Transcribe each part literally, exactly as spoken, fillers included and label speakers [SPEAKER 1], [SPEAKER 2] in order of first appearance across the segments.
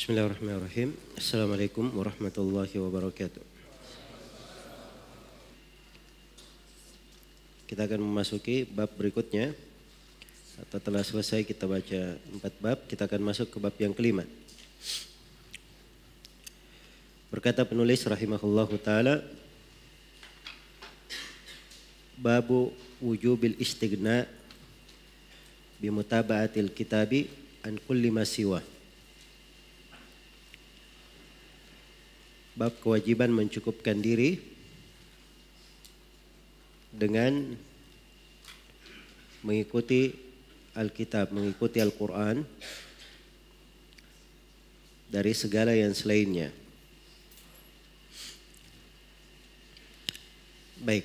[SPEAKER 1] Bismillahirrahmanirrahim. Assalamualaikum warahmatullahi wabarakatuh. Kita akan memasuki bab berikutnya. Atau telah selesai kita baca empat bab, kita akan masuk ke bab yang kelima. Berkata penulis rahimahullahu ta'ala, Babu wujubil istighna bimutaba'atil kitabi an kulli ma siwa. Bab kewajiban mencukupkan diri dengan mengikuti Alkitab, mengikuti Al-Quran dari segala yang selainnya. Baik.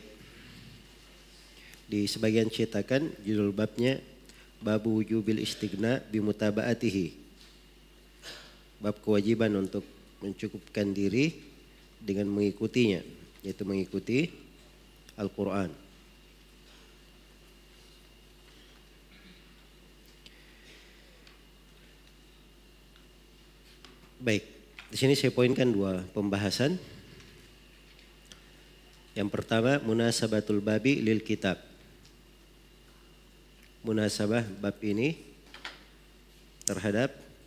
[SPEAKER 1] Di sebagian cetakan judul babnya Babu wujubil istighna bimutaba'atihi. Bab kewajiban untuk mencukupkan diri dengan mengikutinya, yaitu mengikuti Al-Quran. Baik, di sini saya poinkan dua pembahasan. Yang pertama, munasabatul babi lil kitab. Munasabah bab ini terhadap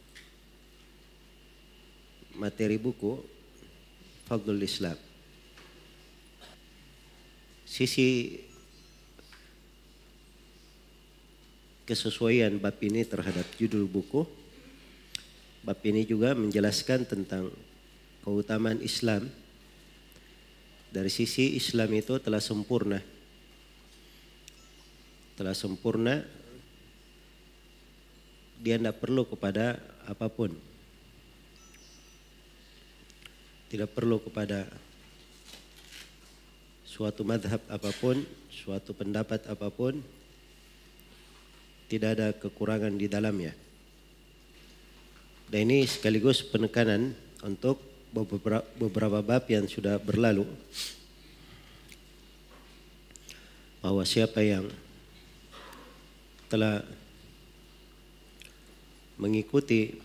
[SPEAKER 1] materi buku Fadlul Islam. Sisi kesesuaian bab ini terhadap judul buku. Bab ini juga menjelaskan tentang keutamaan Islam. Dari sisi Islam itu telah sempurna. Telah sempurna. Dia tidak perlu kepada apapun. Tidak perlu kepada suatu madhab apapun, suatu pendapat apapun. Tidak ada kekurangan di dalamnya. Dan ini sekaligus penekanan untuk beberapa, beberapa bab yang sudah berlalu. Bahwa siapa yang telah mengikuti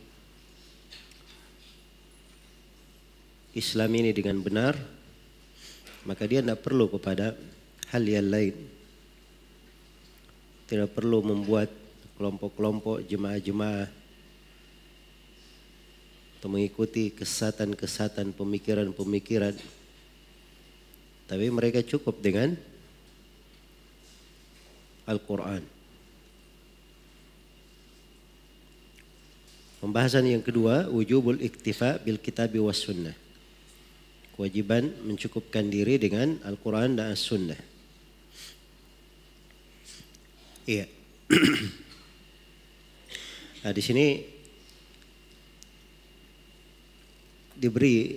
[SPEAKER 1] Islam ini dengan benar, maka dia tidak perlu kepada hal yang lain. Tidak perlu membuat kelompok-kelompok jemaah-jemaah atau mengikuti kesesatan-kesesatan pemikiran-pemikiran. Tapi mereka cukup dengan Al-Quran. Pembahasan yang kedua, wujubul iktifa bil kitabi was sunnah. Kewajiban mencukupkan diri dengan Al-Quran dan As-Sunnah. Iya. Nah, di sini diberi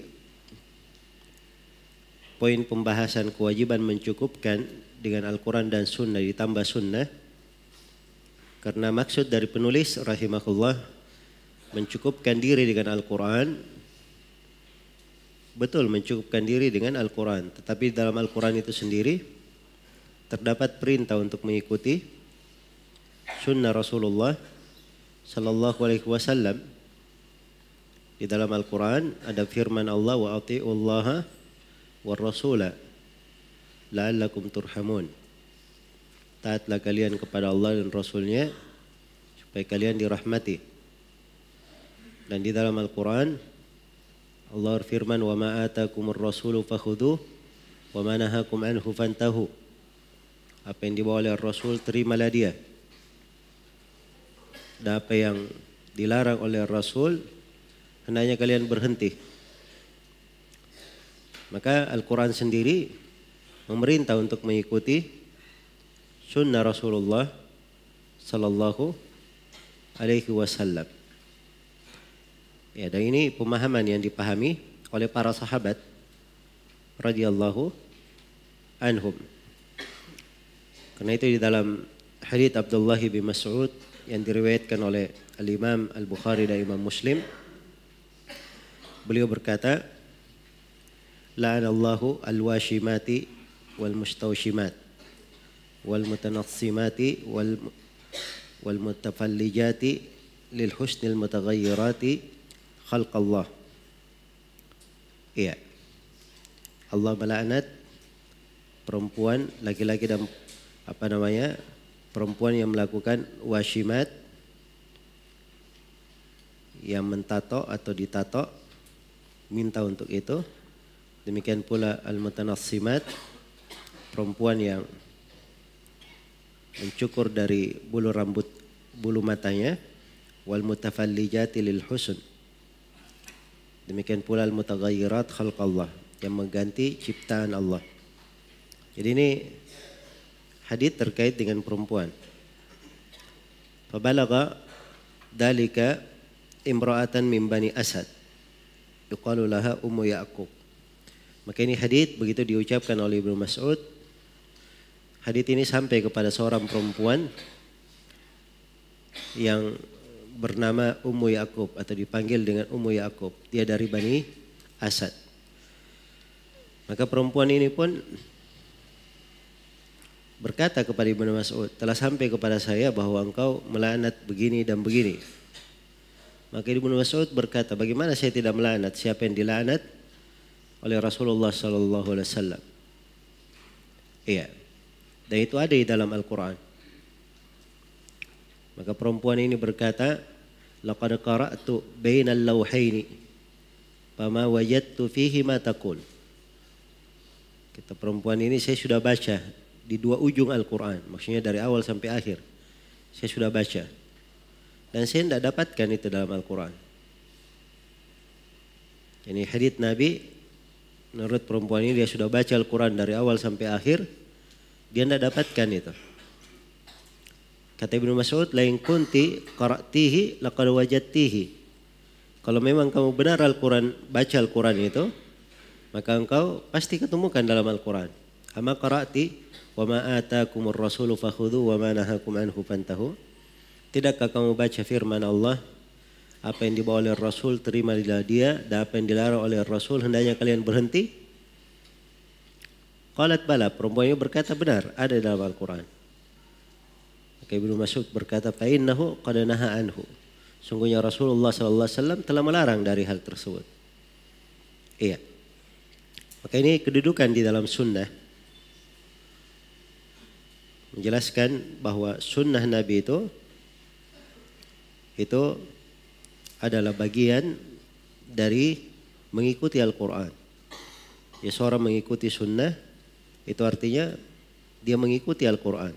[SPEAKER 1] poin pembahasan kewajiban mencukupkan dengan Al-Quran dan Sunnah ditambah Sunnah. Karena maksud dari penulis rahimahullah mencukupkan diri dengan Al-Quran. Betul, mencukupkan diri dengan Al-Quran. Tetapi dalam Al-Quran itu sendiri terdapat perintah untuk mengikuti sunnah Rasulullah Sallallahu Alaihi Wasallam. Di dalam Al-Quran ada firman Allah, wa ati'ullaha wa rasula la'allakum turhamun. Taatlah kalian kepada Allah dan Rasulnya supaya kalian dirahmati. Dan di dalam Al-Quran Allah berfirman, wa ma atakumur rasulu fakhudhuh wa ma nahakum anhu fantahu. Apa yang dibawa oleh Rasul, terimalah dia. Dan apa yang dilarang oleh Rasul, hendaknya kalian berhenti. Maka Al-Quran sendiri memerintah untuk mengikuti sunnah Rasulullah Sallallahu Alaihi Wasallam. Ya, dan ini pemahaman yang dipahami oleh para sahabat radhiyallahu anhum. Karena itu di dalam hadits Abdullah bin Mas'ud yang diriwayatkan oleh Al-Imam Al-Bukhari dan Imam Muslim, beliau berkata, la'anallahu al-washimati wal mustawshimat wal mutanassimati wal wal mutafallijati lil husnil mutaghayyirati khalqallah. Iya. Allah melaknat perempuan, laki-laki dan apa namanya? perempuan yang melakukan washimat, yang mentato atau ditato, minta untuk itu. Demikian pula al-mutanassimat, perempuan yang mencukur dari bulu rambut, bulu matanya. Wal mutafallijati lil husn. Demikian pula al-mutaghayyirat khalqallah, yang mengganti ciptaan Allah. Jadi ini hadits terkait dengan perempuan. Fabalagha dalika imra'atan min bani Asad yuqalu laha Ummu Ya'qub. Maka ini hadits begitu diucapkan oleh Ibnu Mas'ud. Hadits ini sampai kepada seorang perempuan yang bernama Ummu Ya'qub atau dipanggil dengan Ummu Ya'qub. Dia dari Bani Asad. Maka perempuan ini pun berkata kepada Ibnu Mas'ud, telah sampai kepada saya bahwa engkau melaknat begini dan begini. Maka Ibnu Mas'ud berkata, bagaimana saya tidak melaknat? Siapa yang dilaknat oleh Rasulullah sallallahu alaihi wasallam? Iya. Dan itu ada di dalam Al-Quran. Maka perempuan ini berkata, laqad qara'tu bainal lawhaini fama wajadtu fihi ma taqul. Kata perempuan ini, saya sudah baca di dua ujung Al-Quran, maksudnya dari awal sampai akhir. Saya sudah baca dan saya tidak dapatkan itu dalam Al-Quran. Ini hadits Nabi, menurut perempuan ini dia sudah baca Al-Quran dari awal sampai akhir, dia tidak dapatkan itu. Kata Ibnu Mas'ud, lain kunti qara'tihi laqad wajadtihi. Kalau memang kamu benar Al-Quran, baca Al-Quran itu, maka engkau pasti ketemukan dalam Al-Quran. Ama qara'ti wa ma atakumur rasulu fakhudhu wa ma nahakum anhu fantahu. Tidakkah kamu baca firman Allah, apa yang dibawa oleh Rasul terimalah dia, dan apa yang dilarang oleh Rasul hendaknya kalian berhenti? Qalat bala, perempuan ini berkata benar, ada dalam Al-Quran. Maka Ibnu Mas'ud berkata, fa innahu qad naha anhu. Sungguhnya Rasulullah sallallahu alaihi wasallam telah melarang dari hal tersebut. Iya. Maka ini kedudukan di dalam sunnah, menjelaskan bahwa sunnah Nabi itu itu adalah bagian dari mengikuti Al-Quran. Ya, seorang mengikuti sunnah itu artinya dia mengikuti Al-Quran.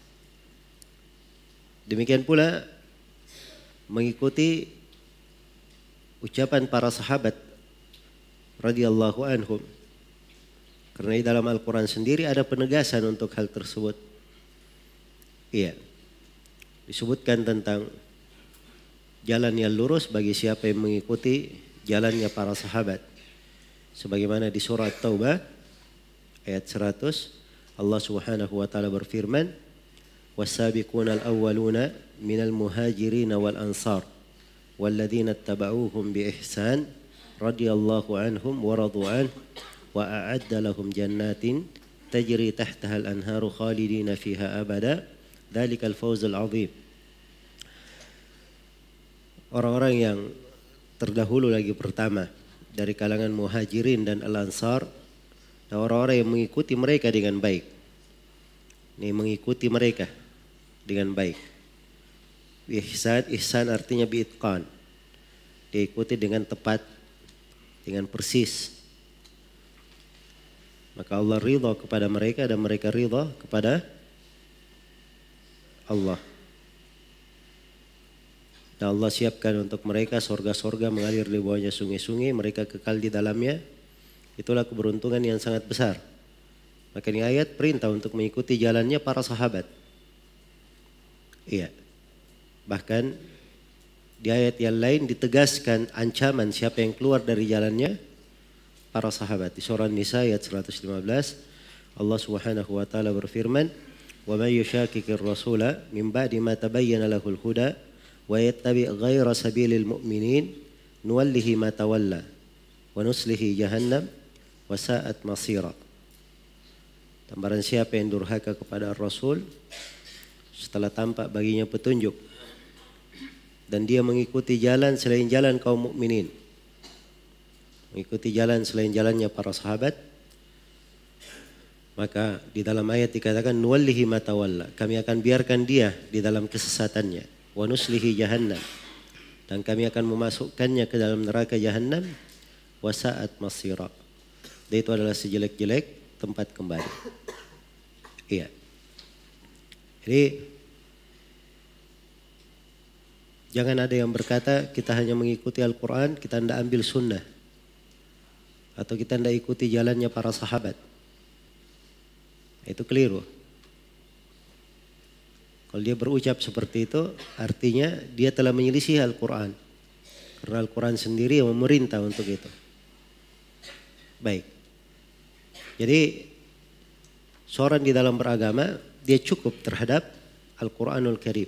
[SPEAKER 1] Demikian pula mengikuti ucapan para sahabat radhiyallahu anhum. Karena di dalam Al-Quran sendiri ada penegasan untuk hal tersebut. Iya. Disebutkan tentang jalan yang lurus bagi siapa yang mengikuti jalannya para sahabat. Sebagaimana di surah Taubah ayat seratus, Allah Subhanahu wa taala berfirman, "Was-sabiqunal awwaluna minal muhajirin wal ansar walladzina ittaba'uuhum bi ihsan radhiyallahu anhum wa radu an wa a'adda lahum jannatin tajri tahtaha al-anharu khalidina fiha abada dzalikal fawzul 'adzim." Orang-orang yang terdahulu lagi pertama dari kalangan muhajirin dan al-ansar, dan orang-orang yang mengikuti mereka dengan baik. Ini mengikuti mereka dengan baik. Ihsan, ihsan artinya biitqan. Diikuti dengan tepat, dengan persis. Maka Allah ridha kepada mereka dan mereka ridha kepada Allah. Dan Allah siapkan untuk mereka sorga-sorga mengalir di bawahnya sungai-sungai, mereka kekal di dalamnya. Itulah keberuntungan yang sangat besar. Maka ini ayat perintah untuk mengikuti jalannya para sahabat. Iya. Bahkan di ayat yang lain ditegaskan ancaman siapa yang keluar dari jalannya para sahabat. Di surah Nisa ayat seratus lima belas, Allah Subhanahu wa taala berfirman, "Wa may yushaqiqir rasula min ba'di ma tabayyana lahul huda wa yattabi' ghaira sabilil mu'minin nuwallihi ma tawalla wa nuslihi jahannam wa sa'at masira." Dan barang siapa yang durhaka kepada Rasul setelah tampak baginya petunjuk dan dia mengikuti jalan selain jalan kaum mukminin, mengikuti jalan selain jalannya para sahabat, maka di dalam ayat dikatakan nuwallihi ma tawalla, kami akan biarkan dia di dalam kesesatannya, wa nuslihi jahannam, dan kami akan memasukkannya ke dalam neraka jahannam, wa sa'at masira, dan itu adalah sejelek-jelek tempat kembali. Iya. Jadi jangan ada yang berkata kita hanya mengikuti Al-Quran, kita tidak ambil sunnah, atau kita tidak ikuti jalannya para sahabat. Itu keliru. Kalau dia berucap seperti itu, artinya dia telah menyelisih Al-Quran. Karena Al-Quran sendiri yang memerintah untuk itu. Baik. Jadi seorang di dalam beragama, dia cukup terhadap Al-Quranul Karim.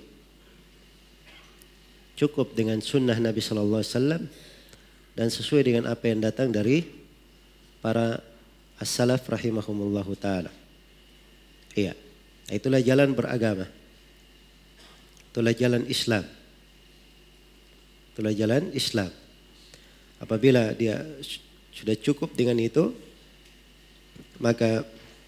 [SPEAKER 1] Cukup dengan sunnah Nabi Sallallahu Alaihi Wasallam dan sesuai dengan apa yang datang dari para as-salaf rahimahumullahu ta'ala. Iya, itulah jalan beragama. Itulah jalan Islam. Itulah jalan Islam. Apabila dia sudah cukup dengan itu, maka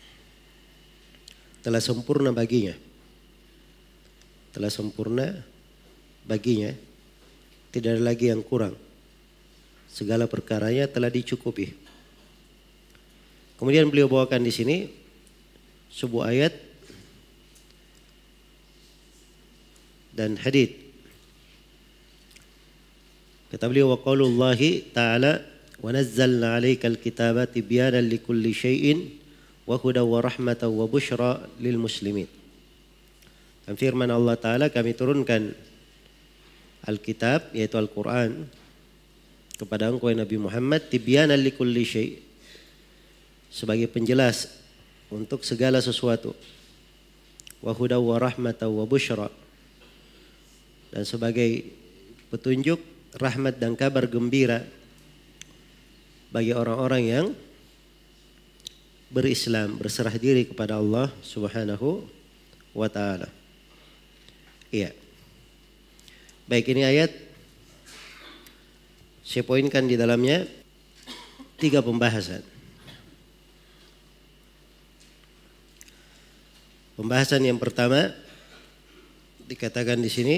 [SPEAKER 1] telah sempurna baginya. Telah sempurna baginya. Tidak ada lagi yang kurang. Segala perkaranya telah dicukupi. Kemudian beliau bawakan di sini sebuah ayat dan hadits. Kata beliau, wa qaulullahi ta'ala wa nazzalna 'alaikal kitaba tibyanan likulli syai'in wa hudan wa rahmatan wa busyra lil muslimin. Dan firman Allah Ta'ala, kami turunkan Alkitab, yaitu Al-Quran, kepada engkau Nabi Muhammad, tibyanan likulli syai', sebagai penjelas untuk segala sesuatu, wa hudan wa rahmatan wa busyra, dan sebagai petunjuk, rahmat dan kabar gembira bagi orang-orang yang berislam, berserah diri kepada Allah Subhanahu wa ta'ala. Iya. Baik, ini ayat saya poinkan di dalamnya tiga pembahasan. Pembahasan yang pertama dikatakan di sini,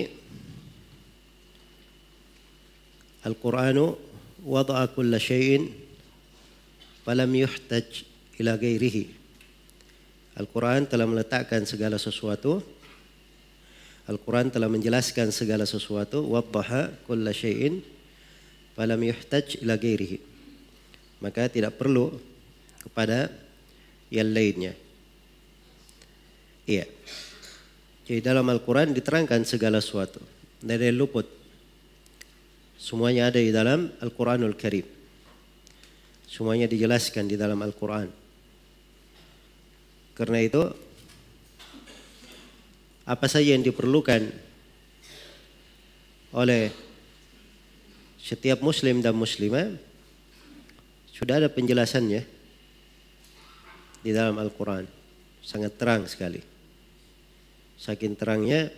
[SPEAKER 1] Al-Qur'anu wada'a kulla syai'in falam yuhtaj ila ghairihi. Al-Quran telah meletakkan segala sesuatu. Al-Quran telah menjelaskan segala sesuatu. Waddaha kulla syai'in falam yuhtaj ila ghairihi. Maka tidak perlu kepada yang lainnya. Iya. Jadi dalam Al-Quran diterangkan segala sesuatu. Tidak ada yang luput. Semuanya ada di dalam Al-Quranul Karim. Semuanya dijelaskan di dalam Al-Quran. Karena itu, apa saja yang diperlukan oleh setiap muslim dan muslimah, sudah ada penjelasannya di dalam Al-Quran. Sangat terang sekali. Saking terangnya,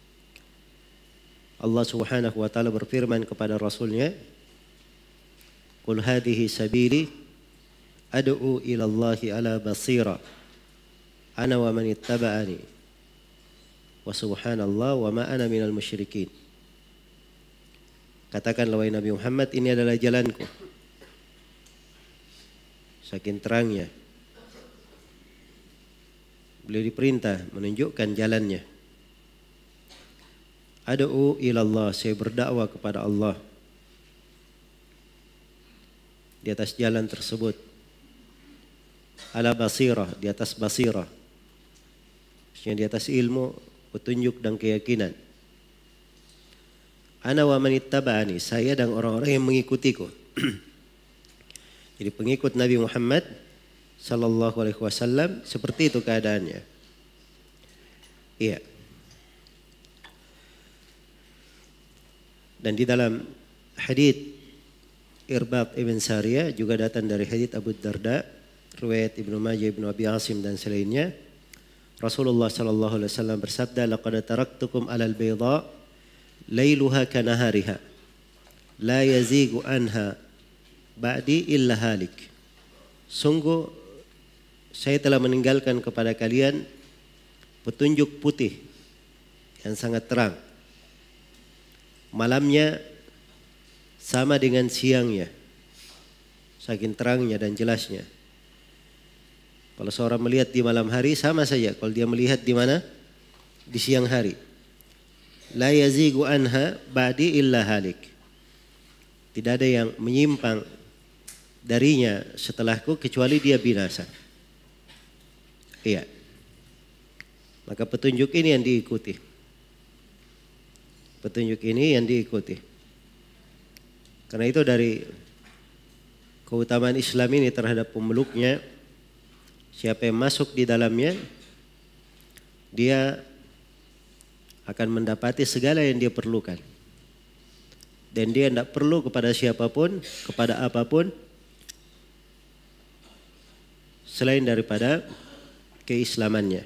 [SPEAKER 1] Allah Subhanahu wa ta'ala berfirman kepada Rasulnya, Qul hadhihi sabili ad'u ila Allahi ala basira ana wa man ittaba'ani wa subhanallah wa ma ana minal musyrikin. Katakanlah wahai Nabi Muhammad, ini adalah jalanku. Saking terangnya, beliau diperintah menunjukkan jalannya. Ad'u ila Allah, saya berdakwah kepada Allah di atas jalan tersebut. Ala basirah, di atas basirah, maksudnya di atas ilmu, petunjuk dan keyakinan. Ana wa man ittaba'ani, saya dan orang-orang yang mengikutiku. Jadi pengikut Nabi Muhammad sallallahu alaihi wasallam seperti itu keadaannya. Iya. Dan di dalam hadits Irbad ibn Sariyah juga datang dari hadits Abu Darda, riwayat Ibnu Majah, Ibnu Abi Asim dan selainnya. Rasulullah sallallahu alaihi wasallam bersabda, "Laqad taraktukum 'alal bayda lailuha kanahariha la yazigu anha ba'di illa halik. Sungguh saya telah meninggalkan kepada kalian petunjuk putih yang sangat terang. Malamnya sama dengan siangnya, saking terangnya dan jelasnya. Kalau seorang melihat di malam hari sama saja kalau dia melihat di mana? Di siang hari. La yazigu anha ba'di illa halik. Tidak ada yang menyimpang darinya setelahku kecuali dia binasa. Iya. Maka petunjuk ini yang diikuti. Petunjuk ini yang diikuti. Karena itu dari keutamaan Islam ini terhadap pemeluknya, siapa yang masuk di dalamnya, dia akan mendapati segala yang dia perlukan. Dan dia tidak perlu kepada siapapun, kepada apapun, selain daripada keislamannya.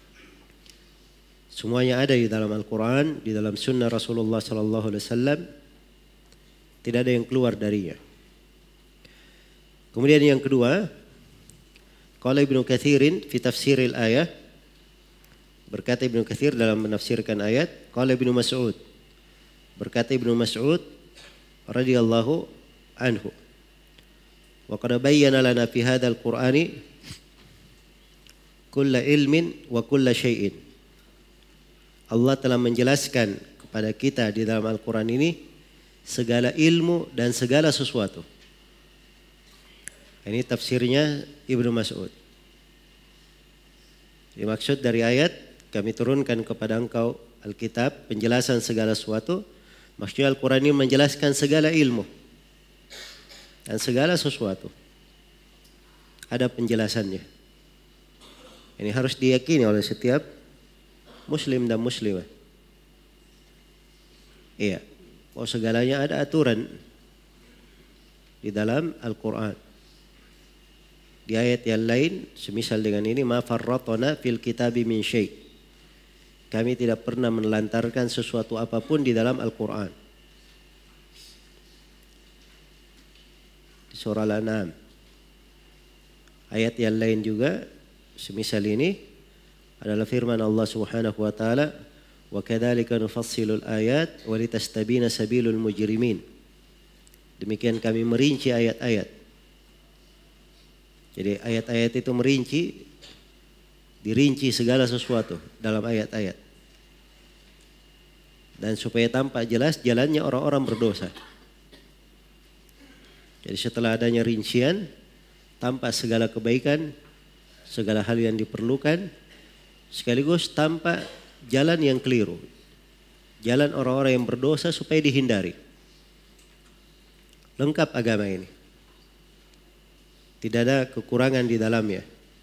[SPEAKER 1] Semuanya ada di dalam Al-Quran, di dalam sunnah Rasulullah sallallahu alaihi wasallam. Tidak ada yang keluar darinya. Kemudian yang kedua, qala Ibnu Katsirin fi tafsiril ayah, berkata Ibnu Katsir dalam menafsirkan ayat, qala Ibnu Mas'ud, berkata Ibnu Mas'ud radhiyallahu anhu, wa qad bayyana lana fi hadzal Qur'ani kulla ilmin wa kulla syai'in. Allah telah menjelaskan kepada kita di dalam Al-Quran ini segala ilmu dan segala sesuatu. Ini tafsirnya Ibnu Mas'ud. Dimaksud dari ayat, kami turunkan kepada engkau Alkitab, penjelasan segala sesuatu. Maksudnya Al-Quran ini menjelaskan segala ilmu dan segala sesuatu. Ada penjelasannya. Ini harus diyakini oleh setiap muslim dan muslimah. Iya, oh segalanya ada aturan di dalam Al-Quran. Di ayat yang lain, semisal dengan ini, ma farratna fil kitabi min syai'. Kami tidak pernah menelantarkan sesuatu apapun di dalam Al-Quran. Di surah Al-An'am. Ayat yang lain juga, semisal ini, adalah firman Allah Subhanahu wa taala, wa kadzalika nufassilul ayat wa litastabina sabilul mujrimin. Demikian kami merinci ayat-ayat. Jadi ayat-ayat itu merinci, dirinci segala sesuatu dalam ayat-ayat. Dan supaya tampak jelas jalannya orang-orang berdosa. Jadi setelah adanya rincian, tampak segala kebaikan, segala hal yang diperlukan, sekaligus tampak jalan yang keliru. Jalan orang-orang yang berdosa supaya dihindari. Lengkap agama ini. Tidak ada kekurangan di dalamnya.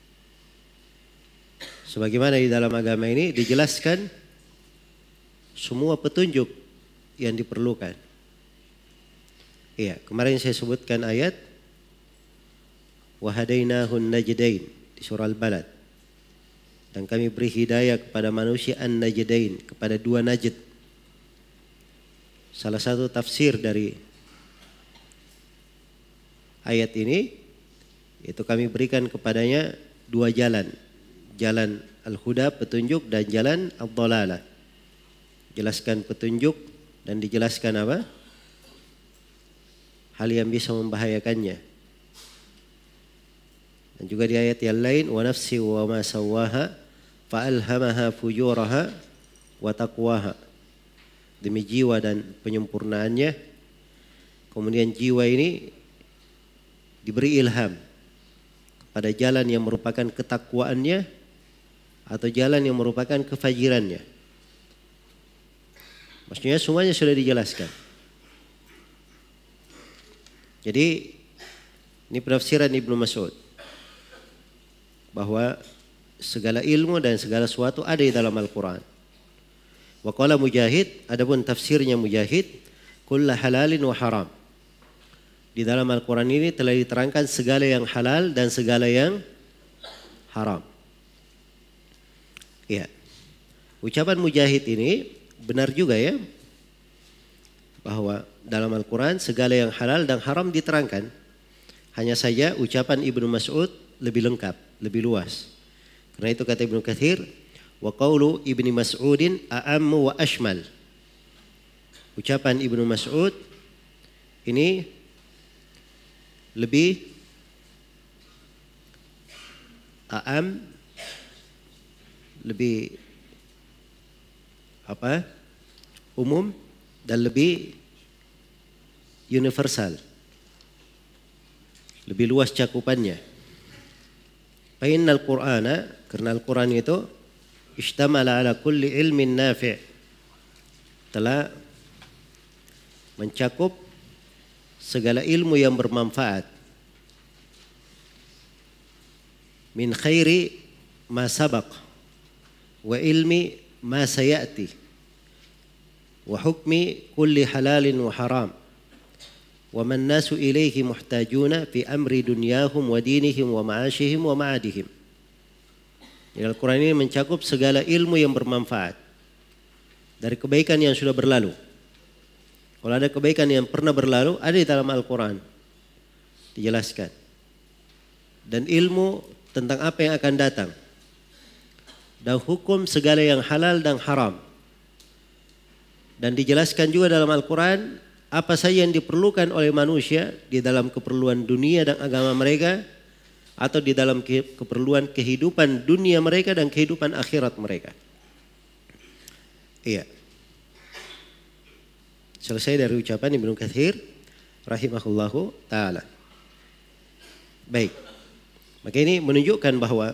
[SPEAKER 1] Sebagaimana di dalam agama ini dijelaskan semua petunjuk yang diperlukan. Iya, kemarin saya sebutkan ayat wa hadainahun najdain di surah Al-Balad. Dan kami beri hidayah kepada manusia an-najdain, kepada dua najd. Salah satu tafsir dari ayat ini itu kami berikan kepadanya dua jalan. Jalan al-huda, petunjuk, dan jalan ad-dhalalah. Jelaskan petunjuk dan dijelaskan apa? Hal yang bisa membahayakannya. Dan juga di ayat yang lain, wa nafsi wa ma sawwaha fa alhamaha fujuraha wa taqwaha. Demi jiwa dan penyempurnaannya. Kemudian jiwa ini diberi ilham pada jalan yang merupakan ketakwaannya atau jalan yang merupakan kefajirannya. Maksudnya semuanya sudah dijelaskan. Jadi ini penafsiran Ibnu Mas'ud bahwa segala ilmu dan segala sesuatu ada di dalam Al-Quran. Wa qala Mujahid, adapun tafsirnya Mujahid, kulla halalin wa haram. Di dalam Al-Quran ini telah diterangkan segala yang halal dan segala yang haram. Ya, ucapan Mujahid ini benar juga ya, bahwa dalam Al-Quran segala yang halal dan haram diterangkan. Hanya saja ucapan Ibnu Mas'ud lebih lengkap, lebih luas. Karena itu kata Ibnu Katsir, wa qaulu Ibnu Mas'udin a'ammu wa ashmal. Ucapan Ibnu Mas'ud ini lebih a'am, lebih apa? Umum dan lebih universal. Lebih luas cakupannya. Fa innal Qur'ana, karena Al-Qur'an itu ishtamala ala kulli ilmin nafi', telah mencakup segala ilmu yang bermanfaat. Min khairi ma sabaq wa ilmi ma sayati wa hukmi kulli halalin wa haram wa man nasu ilaihi muhtajuna fi amri dunyahum wa dinihim wa ma'ashihim wa ma'adihim. Al-Quran ini mencakup segala ilmu yang bermanfaat dari kebaikan yang sudah berlalu. Kalau ada kebaikan yang pernah berlalu, ada di dalam Al-Quran dijelaskan. Dan ilmu tentang apa yang akan datang. Dan hukum segala yang halal dan haram. Dan dijelaskan juga dalam Al-Quran apa saja yang diperlukan oleh manusia di dalam keperluan dunia dan agama mereka, atau di dalam keperluan kehidupan dunia mereka dan kehidupan akhirat mereka. Iya. Selesai dari ucapan Ibnu Katsir rahimahullahu ta'ala. Baik. Maka ini menunjukkan bahwa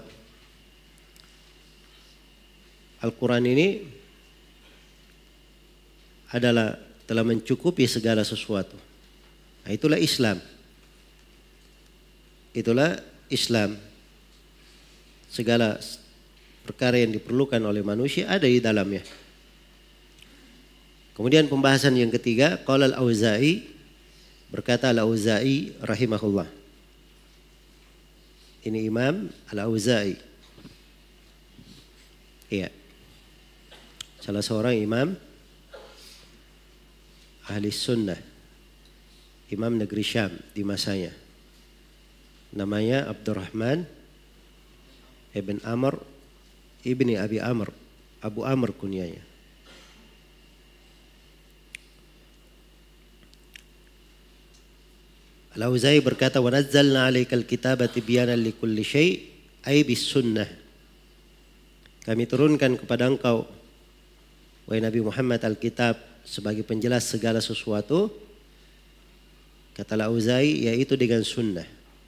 [SPEAKER 1] Al-Quran ini adalah telah mencukupi segala sesuatu. Nah, itulah Islam. Itulah Islam. Segala perkara yang diperlukan oleh manusia ada di dalamnya. Kemudian pembahasan yang ketiga, qala al-Auza'i, berkata al-Auza'i rahimahullah. Ini Imam al-Auza'i. Iya. Salah seorang imam ahli sunnah, imam negeri Syam di masanya. Namanya Abdurrahman ibn Amr ibni Abi Amr, Abu Amr kunyanya. Al-Auza'i berkata, wa nazzalna 'alaikal kitaba tibyanan likulli syai' ay bis sunnah. Kami turunkan kepada engkau wahai Nabi Muhammad Alkitab sebagai penjelas segala sesuatu, kata Al-Auza'i, yaitu dengan sunnah.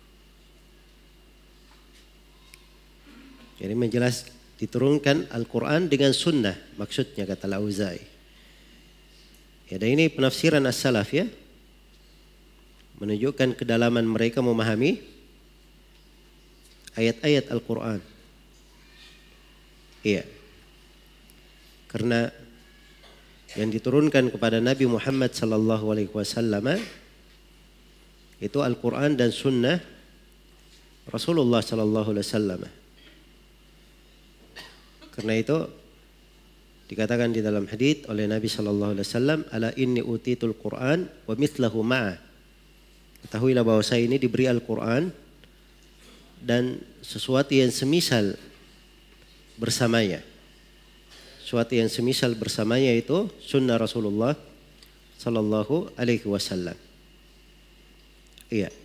[SPEAKER 1] Jadi menjelas diturunkan Al-Quran dengan sunnah, maksudnya kata Al-Auza'i. Ya, dan ini penafsiran as-salaf ya, menunjukkan kedalaman mereka memahami ayat-ayat Al-Quran. Iya. Karena yang diturunkan kepada Nabi Muhammad sallallahu alaihi wasallam itu Al-Quran dan sunnah Rasulullah sallallahu alaihi wasallam. Karena itu dikatakan di dalam hadits oleh Nabi sallallahu alaihi wasallam, ala inni utitul Quran wa mithlahu ma'a. Ketahuilah bahwa saya ini diberi Al-Quran dan sesuatu yang semisal bersamanya. Sesuatu yang semisal bersamanya itu sunnah Rasulullah sallallahu alaihi wasallam. Iya.